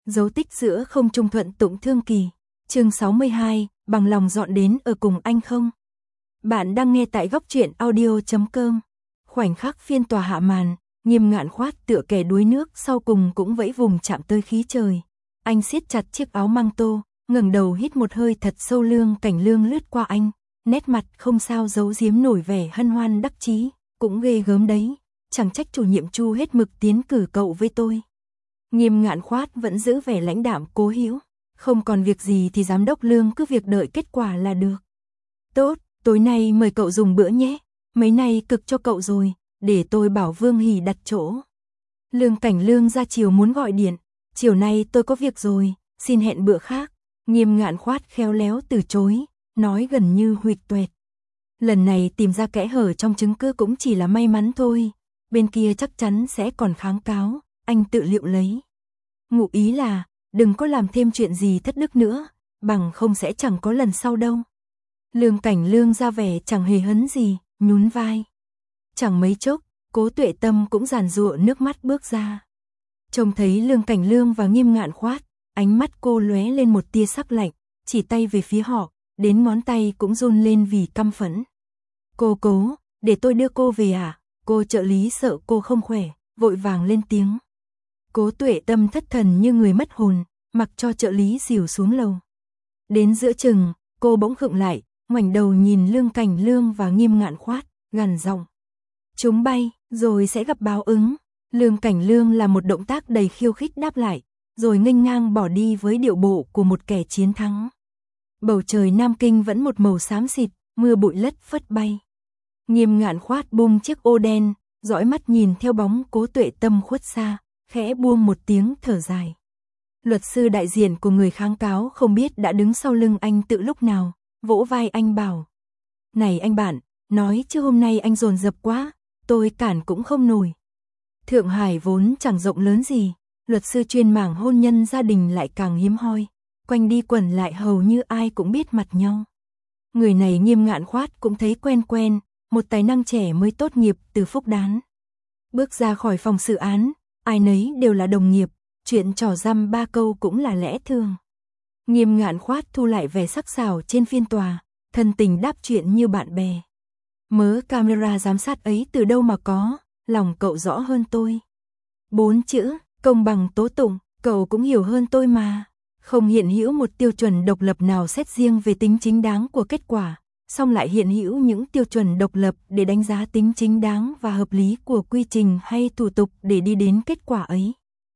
Dấu tích giữa không trung thuận tụng thương kỳ. Chương 62, bằng lòng dọn đến ở cùng anh không? Bạn đang nghe tại góc truyện audio.com. Khoảnh khắc phiên tòa hạ màn, Nghiêm Ngạn Khoát tựa kẻ đuối nước sau cùng cũng vẫy vùng chạm tới khí trời. Anh siết chặt chiếc áo măng tô, ngẩng đầu hít một hơi thật sâu. Lương Cảnh Lương lướt qua anh, nét mặt không sao giấu giếm nổi vẻ hân hoan đắc chí, cũng ghê gớm đấy, chẳng trách chủ nhiệm Chu hết mực tiến cử cậu với tôi. Nghiêm Ngạn Khoát vẫn giữ vẻ lãnh đạm cố hữu, không còn việc gì thì giám đốc Lương cứ việc đợi kết quả là được. Tốt, tối nay mời cậu dùng bữa nhé, mấy nay cực cho cậu rồi, để tôi bảo Vương Hỷ đặt chỗ. Lương Cảnh Lương ra chiều muốn gọi điện, chiều nay tôi có việc rồi, xin hẹn bữa khác. Nghiêm Ngạn Khoát khéo léo từ chối, nói gần như huỵch toẹt. Lần này tìm ra kẽ hở trong chứng cứ cũng chỉ là may mắn thôi, bên kia chắc chắn sẽ còn kháng cáo, anh tự liệu lấy. Ngụ ý là, đừng có làm thêm chuyện gì thất đức nữa, bằng không sẽ chẳng có lần sau đâu. Lương Cảnh Lương ra vẻ chẳng hề hấn gì, nhún vai. Chẳng mấy chốc, Cố Tuệ Tâm cũng giàn giụa nước mắt bước ra. Trông thấy Lương Cảnh Lương và Nghiêm Ngạn Khoát, ánh mắt cô lóe lên một tia sắc lạnh, chỉ tay về phía họ, đến ngón tay cũng run lên vì căm phẫn. Cố, để tôi đưa cô về à? Cô trợ lý sợ cô không khỏe, vội vàng lên tiếng. Cố Tuệ Tâm thất thần như người mất hồn, mặc cho trợ lý dìu xuống lầu. Đến giữa chừng, cô bỗng khựng lại, ngoảnh đầu nhìn Lương Cảnh Lương và Nghiêm Ngạn Khoát, gằn giọng. Chúng bay, rồi sẽ gặp báo ứng. Lương Cảnh Lương là một động tác đầy khiêu khích đáp lại, rồi nghênh ngang bỏ đi với điệu bộ của một kẻ chiến thắng. Bầu trời Nam Kinh vẫn một màu xám xịt, mưa bụi lất phất bay. Nghiêm Ngạn Khoát bung chiếc ô đen, dõi mắt nhìn theo bóng Cố Tuệ Tâm khuất xa, khẽ buông một tiếng thở dài. Luật sư đại diện của người kháng cáo không biết đã đứng sau lưng anh từ lúc nào, vỗ vai anh bảo. Này anh bạn, nói chứ hôm nay anh dồn dập quá, tôi cản cũng không nổi. Thượng Hải vốn chẳng rộng lớn gì, luật sư chuyên mảng hôn nhân gia đình lại càng hiếm hoi, quanh đi quẩn lại hầu như ai cũng biết mặt nhau. Người này Nghiêm Ngạn Khoát cũng thấy quen, một tài năng trẻ mới tốt nghiệp từ Phúc Đán. Bước ra khỏi phòng xử án, ai nấy đều là đồng nghiệp, chuyện trò dăm ba câu cũng là lẽ thường. Nghiêm Ngạn Khoát thu lại vẻ sắc sảo trên phiên tòa, thân tình đáp chuyện như bạn bè. Mớ camera giám sát ấy từ đâu mà có, lòng cậu rõ hơn tôi. 4 chữ, công bằng tố tụng, cậu cũng hiểu hơn tôi mà. Không hiện hữu một tiêu chuẩn độc lập nào xét riêng về tính chính đáng của kết quả, song lại hiện hữu những tiêu chuẩn độc lập để đánh giá tính chính đáng và hợp lý của quy trình hay thủ tục để đi đến kết quả ấy.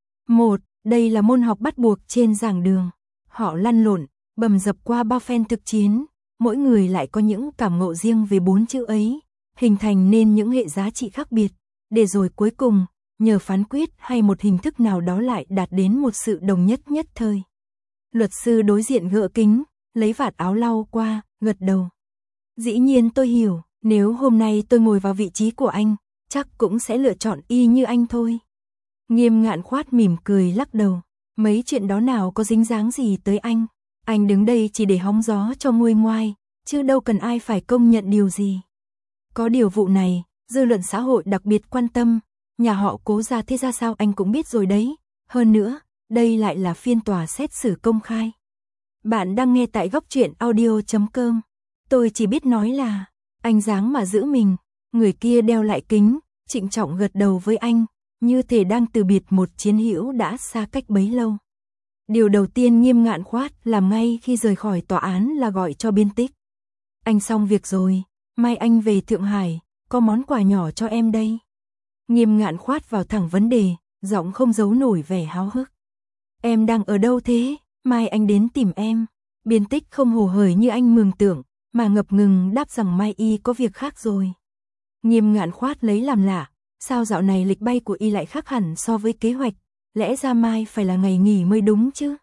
1. Đây là môn học bắt buộc trên giảng đường. Họ lăn lộn, bầm dập qua bao phen thực chiến, mỗi người lại có những cảm ngộ riêng về 4 chữ ấy, hình thành nên những hệ giá trị khác biệt, để rồi cuối cùng, nhờ phán quyết hay một hình thức nào đó lại đạt đến một sự đồng nhất nhất thời. Luật sư đối diện gỡ kính, lấy vạt áo lau qua, gật đầu. Dĩ nhiên tôi hiểu, nếu hôm nay tôi ngồi vào vị trí của anh, chắc cũng sẽ lựa chọn y như anh thôi. Nghiêm Ngạn Khoát mỉm cười lắc đầu, mấy chuyện đó nào có dính dáng gì tới anh. Anh đứng đây chỉ để hóng gió cho nguôi ngoai, chứ đâu cần ai phải công nhận điều gì. Có điều vụ này, dư luận xã hội đặc biệt quan tâm, nhà họ Cố ra thế ra sao anh cũng biết rồi đấy. Hơn nữa, đây lại là phiên tòa xét xử công khai. Bạn đang nghe tại góc truyện audio.com. Tôi chỉ biết nói là, anh dáng mà giữ mình. Người kia đeo lại kính, trịnh trọng gật đầu với anh, như thể đang từ biệt một chiến hữu đã xa cách bấy lâu. Điều đầu tiên Nghiêm Ngạn Khoát làm ngay khi rời khỏi tòa án là gọi cho biên tích. Anh xong việc rồi, mai anh về Thượng Hải, có món quà nhỏ cho em đây. Nghiêm Ngạn Khoát vào thẳng vấn đề, giọng không giấu nổi vẻ háo hức. Em đang ở đâu thế? Mai anh đến tìm em. Biên tích không hồ hởi như anh mường tượng, mà ngập ngừng đáp rằng mai y có việc khác rồi. Nghiêm Ngạn Khoát lấy làm lạ, sao dạo này lịch bay của y lại khác hẳn so với kế hoạch, lẽ ra mai phải là ngày nghỉ mới đúng chứ.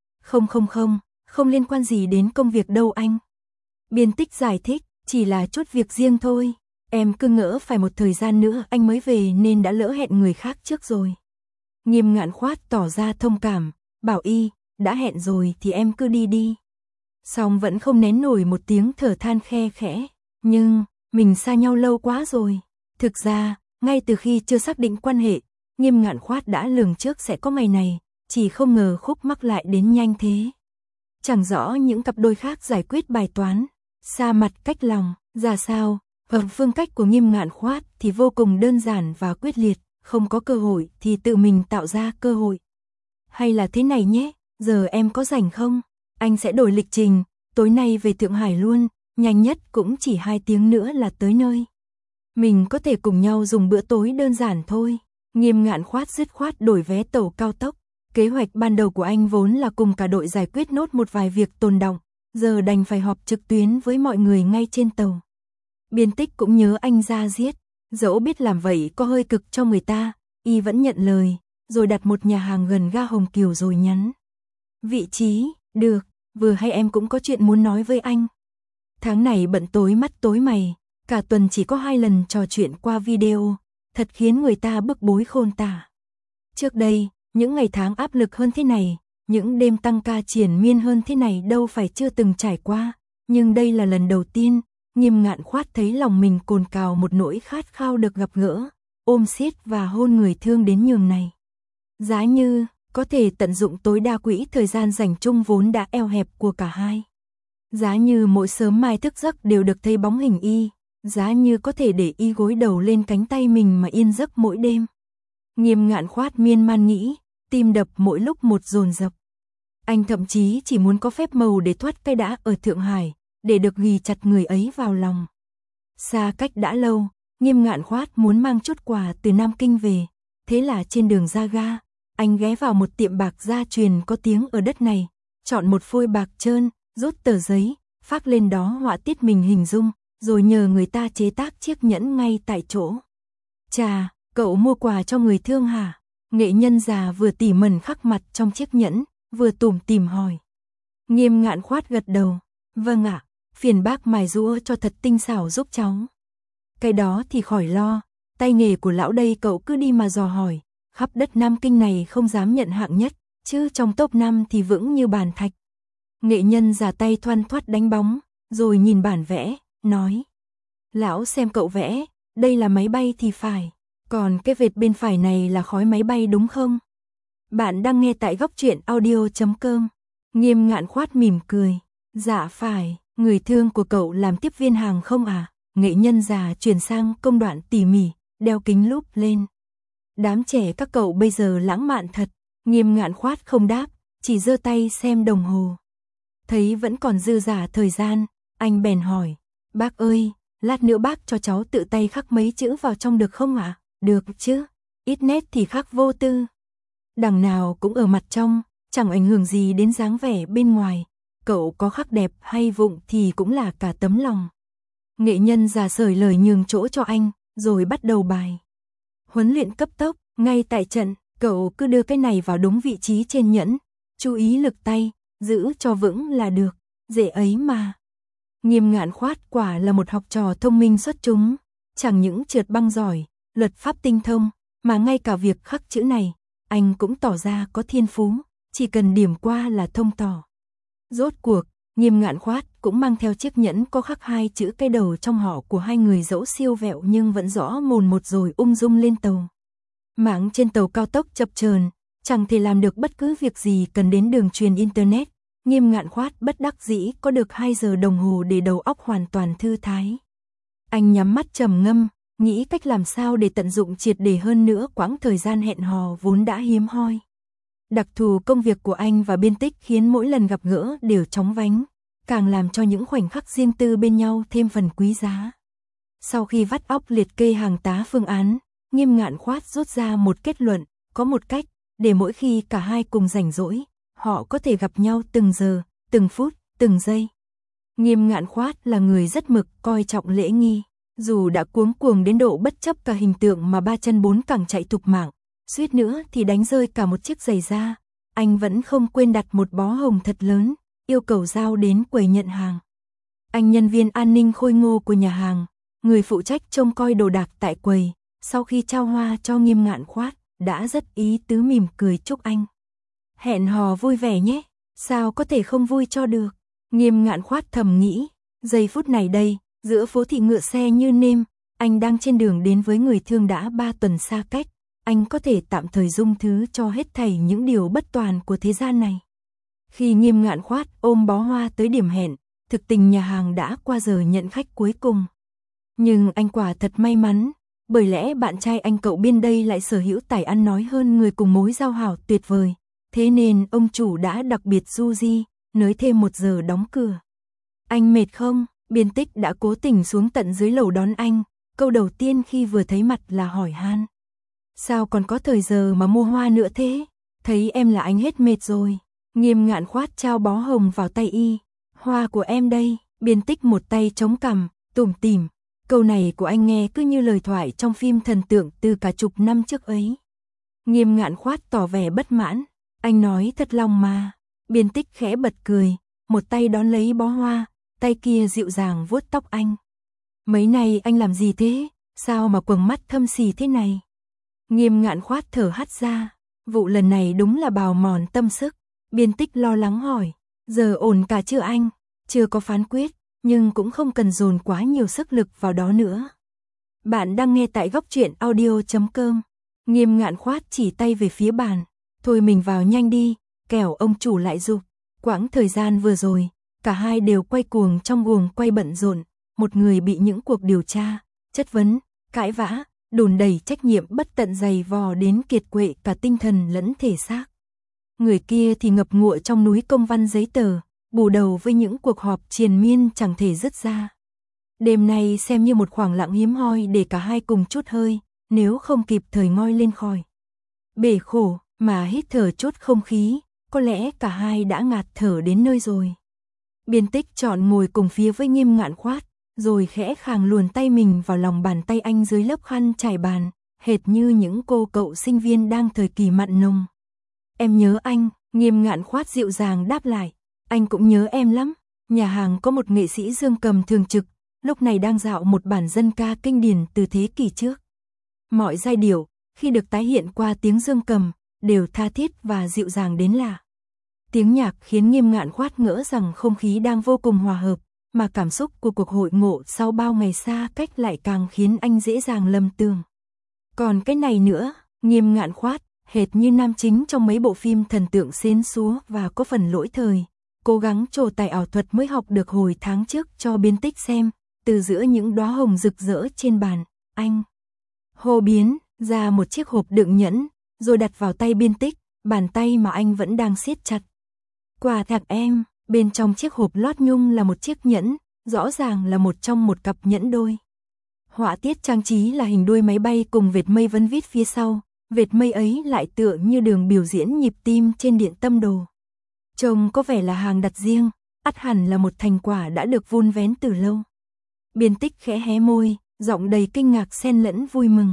Không liên quan gì đến công việc đâu anh. Biên tích giải thích, chỉ là chút việc riêng thôi. Em cứ ngỡ phải một thời gian nữa anh mới về nên đã lỡ hẹn người khác trước rồi. Nghiêm Ngạn Khoát tỏ ra thông cảm, bảo y, đã hẹn rồi thì em cứ đi đi. Song vẫn không nén nổi một tiếng thở than khe khẽ, nhưng, mình xa nhau lâu quá rồi. Thực ra, ngay từ khi chưa xác định quan hệ, Nghiêm Ngạn Khoát đã lường trước sẽ có ngày này, chỉ không ngờ khúc mắc lại đến nhanh thế. Chẳng rõ những cặp đôi khác giải quyết bài toán, xa mặt cách lòng, ra sao, phương cách của Nghiêm Ngạn Khoát thì vô cùng đơn giản và quyết liệt, không có cơ hội thì tự mình tạo ra cơ hội. Hay là thế này nhé, giờ em có rảnh không? Anh sẽ đổi lịch trình, tối nay về Thượng Hải luôn, nhanh nhất cũng chỉ 2 tiếng nữa là tới nơi. Mình có thể cùng nhau dùng bữa tối đơn giản thôi. Nghiêm Ngạn Khoát dứt khoát đổi vé tàu cao tốc. Kế hoạch ban đầu của anh vốn là cùng cả đội giải quyết nốt một vài việc tồn đọng, giờ đành phải họp trực tuyến với mọi người ngay trên tàu. Biên Tích cũng nhớ anh ra giết, dẫu biết làm vậy có hơi cực cho người ta, y vẫn nhận lời, rồi đặt một nhà hàng gần ga Hồng Kiều rồi nhắn. Vị trí, được, vừa hay em cũng có chuyện muốn nói với anh. Tháng này bận tối mắt tối mày, cả tuần chỉ có 2 lần trò chuyện qua video, thật khiến người ta bức bối khôn tả. Trước đây, những ngày tháng áp lực hơn thế này, những đêm tăng ca triền miên hơn thế này đâu phải chưa từng trải qua, nhưng đây là lần đầu tiên, Nghiêm Ngạn Khoát thấy lòng mình cồn cào một nỗi khát khao được gặp gỡ, ôm siết và hôn người thương đến nhường này. Giá như có thể tận dụng tối đa quỹ thời gian dành chung vốn đã eo hẹp của cả hai. Giá như mỗi sớm mai thức giấc đều được thấy bóng hình y, giá như có thể để y gối đầu lên cánh tay mình mà yên giấc mỗi đêm. Nghiêm Ngạn Khoát miên man nghĩ, tim đập mỗi lúc một dồn dập. Anh thậm chí chỉ muốn có phép màu để thoát cái đã ở Thượng Hải, để được ghì chặt người ấy vào lòng. Xa cách đã lâu, Nghiêm Ngạn Khoát muốn mang chút quà từ Nam Kinh về, thế là trên đường ra ga, anh ghé vào một tiệm bạc gia truyền có tiếng ở đất này, chọn một phôi bạc trơn, rút tờ giấy, phác lên đó họa tiết mình hình dung, rồi nhờ người ta chế tác chiếc nhẫn ngay tại chỗ. Chà, cậu mua quà cho người thương hả? Nghệ nhân già vừa tỉ mẩn khắc mặt trong chiếc nhẫn, vừa tủm tỉm hỏi. Nghiêm Ngạn Khoát gật đầu, vâng ạ, phiền bác mài giũa cho thật tinh xảo giúp cháu. Cái đó thì khỏi lo, tay nghề của lão đây cậu cứ đi mà dò hỏi, khắp đất Nam Kinh này không dám nhận hạng nhất, chứ trong top 5 thì vững như bàn thạch. Nghệ nhân già tay thoăn thoắt đánh bóng, rồi nhìn bản vẽ, nói. Lão xem cậu vẽ, đây là máy bay thì phải, còn cái vệt bên phải này là khói máy bay đúng không? Bạn đang nghe tại góc truyện audio.com. Nghiêm Ngạn Khoát mỉm cười. Dạ phải, người thương của cậu làm tiếp viên hàng không à? Nghệ nhân già chuyển sang công đoạn tỉ mỉ, đeo kính lúp lên. Đám trẻ các cậu bây giờ lãng mạn thật. Nghiêm Ngạn Khoát không đáp, chỉ giơ tay xem đồng hồ. Thấy vẫn còn dư dả thời gian, anh bèn hỏi. Bác ơi, lát nữa bác cho cháu tự tay khắc mấy chữ vào trong được không ạ? Được chứ, ít nét thì khắc vô tư. Đằng nào cũng ở mặt trong, chẳng ảnh hưởng gì đến dáng vẻ bên ngoài. Cậu có khắc đẹp hay vụng thì cũng là cả tấm lòng. Nghệ nhân già sởi lời nhường chỗ cho anh, rồi bắt đầu bài. Huấn luyện cấp tốc, ngay tại trận, cậu cứ đưa cái này vào đúng vị trí trên nhẫn. Chú ý lực tay, giữ cho vững là được, dễ ấy mà. Nghiêm Ngạn Khoát quả là một học trò thông minh xuất chúng, chẳng những trượt băng giỏi, luật pháp tinh thông, mà ngay cả việc khắc chữ này, anh cũng tỏ ra có thiên phú, chỉ cần điểm qua là thông tỏ. Rốt cuộc, Nghiêm Ngạn Khoát cũng mang theo chiếc nhẫn có khắc 2 chữ cái đầu trong họ của hai người dẫu siêu vẹo nhưng vẫn rõ mồn một rồi ung dung lên tàu. Mạng trên tàu cao tốc chập chờn, chẳng thể làm được bất cứ việc gì cần đến đường truyền internet. Nghiêm Ngạn Khoát bất đắc dĩ có được 2 giờ đồng hồ để đầu óc hoàn toàn thư thái. Anh nhắm mắt trầm ngâm, nghĩ cách làm sao để tận dụng triệt để hơn nữa quãng thời gian hẹn hò vốn đã hiếm hoi. Đặc thù công việc của anh và Biên Tích khiến mỗi lần gặp gỡ đều chóng vánh, càng làm cho những khoảnh khắc riêng tư bên nhau thêm phần quý giá. Sau khi vắt óc liệt kê hàng tá phương án, Nghiêm Ngạn Khoát rút ra một kết luận, có một cách để mỗi khi cả hai cùng rảnh rỗi, họ có thể gặp nhau từng giờ, từng phút, từng giây. Nghiêm Ngạn Khoát là người rất mực, coi trọng lễ nghi, dù đã cuống cuồng đến độ bất chấp cả hình tượng mà 3 chân 4 cẳng chạy thục mạng, suýt nữa thì đánh rơi cả một chiếc giày da, anh vẫn không quên đặt một bó hồng thật lớn, yêu cầu giao đến quầy nhận hàng. Anh nhân viên an ninh khôi ngô của nhà hàng, người phụ trách trông coi đồ đạc tại quầy, sau khi trao hoa cho Nghiêm Ngạn Khoát, đã rất ý tứ mỉm cười chúc anh. Hẹn hò vui vẻ nhé, sao có thể không vui cho được. Nghiêm Ngạn Khoát thầm nghĩ, giây phút này đây, giữa phố thị ngựa xe như nêm, anh đang trên đường đến với người thương đã 3 tuần xa cách, anh có thể tạm thời dung thứ cho hết thảy những điều bất toàn của thế gian này. Khi Nghiêm Ngạn Khoát ôm bó hoa tới điểm hẹn, thực tình nhà hàng đã qua giờ nhận khách cuối cùng. Nhưng anh quả thật may mắn, bởi lẽ bạn trai anh cậu Biên đây lại sở hữu tài ăn nói hơn người cùng mối giao hảo tuyệt vời. Thế nên ông chủ đã đặc biệt du di, nới thêm 1 giờ đóng cửa. Anh mệt không? Biên Tích đã cố tình xuống tận dưới lầu đón anh. Câu đầu tiên khi vừa thấy mặt là hỏi han. Sao còn có thời giờ mà mua hoa nữa thế? Thấy em là anh hết mệt rồi. Nghiêm Ngạn Khoát trao bó hồng vào tay y. Hoa của em đây. Biên Tích một tay chống cằm, tủm tỉm. Câu này của anh nghe cứ như lời thoại trong phim thần tượng từ cả chục năm trước ấy. Nghiêm Ngạn Khoát tỏ vẻ bất mãn. Anh nói thật lòng mà. Biên Tích khẽ bật cười, một tay đón lấy bó hoa, tay kia dịu dàng vuốt tóc anh. Mấy này anh làm gì thế? Sao mà quầng mắt thâm xì thế này? Nghiêm Ngạn Khoát thở hắt ra. Vụ lần này đúng là bào mòn tâm sức. Biên Tích lo lắng hỏi. Giờ ổn cả chưa anh? Chưa có phán quyết, nhưng cũng không cần dồn quá nhiều sức lực vào đó nữa. Bạn đang nghe tại góc truyện audio.com. Nghiêm Ngạn Khoát chỉ tay về phía bàn. Thôi mình vào nhanh đi, kẻo ông chủ lại giục. Quãng thời gian vừa rồi, cả hai đều quay cuồng trong guồng quay bận rộn. Một người bị những cuộc điều tra, chất vấn, cãi vã, đùn đẩy trách nhiệm bất tận dày vò đến kiệt quệ cả tinh thần lẫn thể xác. Người kia thì ngập ngụa trong núi công văn giấy tờ, bù đầu với những cuộc họp triền miên chẳng thể dứt ra. Đêm nay xem như một khoảng lặng hiếm hoi để cả hai cùng chút hơi, nếu không kịp thời ngoi lên khỏi bể khổ mà hít thở chút không khí, có lẽ cả hai đã ngạt thở đến nơi rồi. Biên Tích chọn ngồi cùng phía với Nghiêm Ngạn Khoát, rồi khẽ khàng luồn tay mình vào lòng bàn tay anh dưới lớp khăn trải bàn, hệt như những cô cậu sinh viên đang thời kỳ mặn nồng. Em nhớ anh, Nghiêm Ngạn Khoát dịu dàng đáp lại. Anh cũng nhớ em lắm. Nhà hàng có một nghệ sĩ dương cầm thường trực, lúc này đang dạo một bản dân ca kinh điển từ thế kỷ trước. Mọi giai điệu, khi được tái hiện qua tiếng dương cầm, đều tha thiết và dịu dàng đến lạ. Tiếng nhạc khiến Nghiêm Ngạn Khoát ngỡ rằng không khí đang vô cùng hòa hợp, mà cảm xúc của cuộc hội ngộ sau bao ngày xa cách lại càng khiến anh dễ dàng lầm tưởng. Còn cái này nữa, Nghiêm Ngạn Khoát, hệt như nam chính trong mấy bộ phim thần tượng xến xúa và có phần lỗi thời, cố gắng trổ tài ảo thuật mới học được hồi tháng trước cho Biên Tích xem, từ giữa những đóa hồng rực rỡ trên bàn, anh hô biến ra một chiếc hộp đựng nhẫn, rồi đặt vào tay Biên Tích, bàn tay mà anh vẫn đang siết chặt. Quà tặng em, bên trong chiếc hộp lót nhung là một chiếc nhẫn, rõ ràng là một trong một cặp nhẫn đôi. Họa tiết trang trí là hình đuôi máy bay cùng vệt mây vấn vít phía sau, vệt mây ấy lại tựa như đường biểu diễn nhịp tim trên điện tâm đồ. Trông có vẻ là hàng đặt riêng, ắt hẳn là một thành quả đã được vun vén từ lâu. Biên Tích khẽ hé môi, giọng đầy kinh ngạc xen lẫn vui mừng.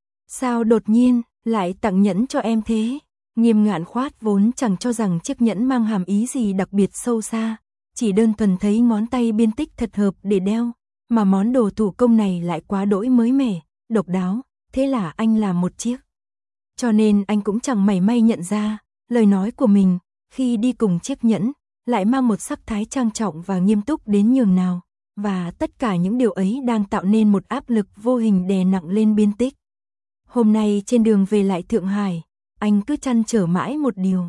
Sao đột nhiên lại tặng nhẫn cho em thế? Nghiêm Ngạn Khoát vốn chẳng cho rằng chiếc nhẫn mang hàm ý gì đặc biệt sâu xa, chỉ đơn thuần thấy ngón tay Biên Tích thật hợp để đeo, mà món đồ thủ công này lại quá đỗi mới mẻ, độc đáo, thế là anh làm một chiếc. Cho nên anh cũng chẳng mảy may nhận ra, lời nói của mình, khi đi cùng chiếc nhẫn, lại mang một sắc thái trang trọng và nghiêm túc đến nhường nào, và tất cả những điều ấy đang tạo nên một áp lực vô hình đè nặng lên Biên Tích. Hôm nay trên đường về lại Thượng Hải, anh cứ trăn trở mãi một điều.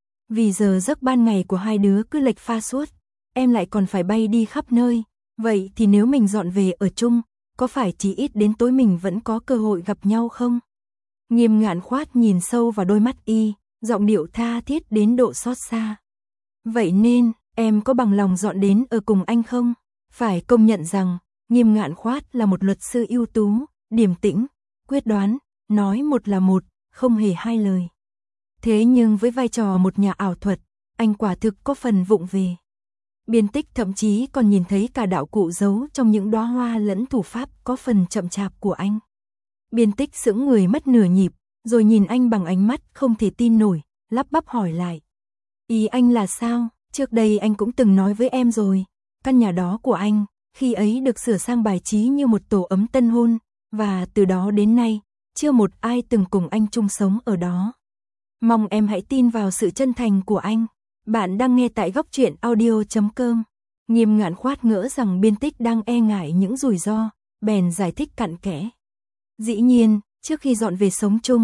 Vì giờ giấc ban ngày của hai đứa cứ lệch pha suốt, em lại còn phải bay đi khắp nơi, vậy thì nếu mình dọn về ở chung, có phải chỉ ít đến tối mình vẫn có cơ hội gặp nhau không? Nghiêm Ngạn Khoát nhìn sâu vào đôi mắt y, giọng điệu tha thiết đến độ xót xa. Vậy nên, em có bằng lòng dọn đến ở cùng anh không? Phải công nhận rằng, Nghiêm Ngạn Khoát là một luật sư ưu tú, điềm tĩnh, quyết đoán, nói một là một, không hề hai lời. Thế nhưng với vai trò một nhà ảo thuật, anh quả thực có phần vụng về. Biên Tích thậm chí còn nhìn thấy cả đạo cụ giấu trong những đóa hoa lẫn thủ pháp có phần chậm chạp của anh. Biên Tích sững người mất nửa nhịp, rồi nhìn anh bằng ánh mắt không thể tin nổi, lắp bắp hỏi lại. Ý anh là sao? Trước đây anh cũng từng nói với em rồi, căn nhà đó của anh, khi ấy được sửa sang bài trí như một tổ ấm tân hôn, và từ đó đến nay, chưa một ai từng cùng anh chung sống ở đó. Mong em hãy tin vào sự chân thành của anh. Bạn đang nghe tại góc truyện audio.com. Nghiêm Ngạn Khoát ngỡ rằng Biên Tích đang e ngại những rủi ro, bèn giải thích cặn kẽ. Dĩ nhiên, trước khi dọn về sống chung,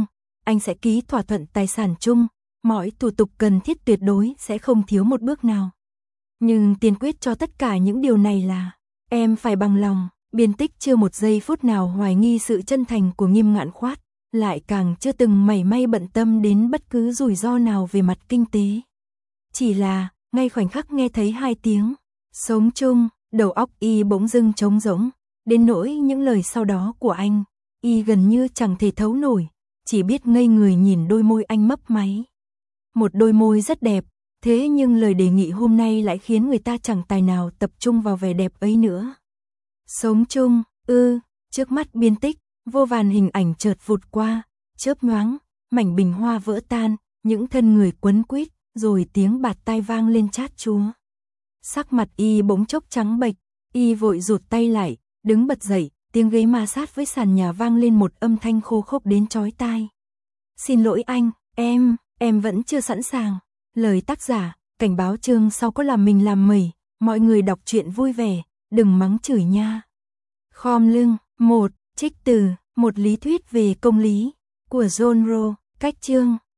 anh sẽ ký thỏa thuận tài sản chung, mọi thủ tục cần thiết tuyệt đối sẽ không thiếu một bước nào. Nhưng tiên quyết cho tất cả những điều này là, em phải bằng lòng. Biên Tích chưa một giây phút nào hoài nghi sự chân thành của Nghiêm Ngạn Khoát, lại càng chưa từng mảy may bận tâm đến bất cứ rủi ro nào về mặt kinh tế. Chỉ là, ngay khoảnh khắc nghe thấy 2 tiếng, sống chung, đầu óc y bỗng dưng trống rỗng, đến nỗi những lời sau đó của anh, y gần như chẳng thể thấu nổi, chỉ biết ngây người nhìn đôi môi anh mấp máy. Một đôi môi rất đẹp, thế nhưng lời đề nghị hôm nay lại khiến người ta chẳng tài nào tập trung vào vẻ đẹp ấy nữa. Sống chung, trước mắt Biên Tích, vô vàn hình ảnh chợt vụt qua, chớp nhoáng, mảnh bình hoa vỡ tan, những thân người quấn quýt, rồi tiếng bạt tai vang lên chát chúa. Sắc mặt y bỗng chốc trắng bệch, y vội rụt tay lại, đứng bật dậy, tiếng ghế ma sát với sàn nhà vang lên một âm thanh khô khốc đến chói tai. Xin lỗi anh, em vẫn chưa sẵn sàng. Lời tác giả, cảnh báo chương sau có làm mình làm mẩy, mọi người đọc truyện vui vẻ, đừng mắng chửi nha. Khom lưng, 1, trích từ, một lý thuyết về công lý, của John Rawls, cách chương.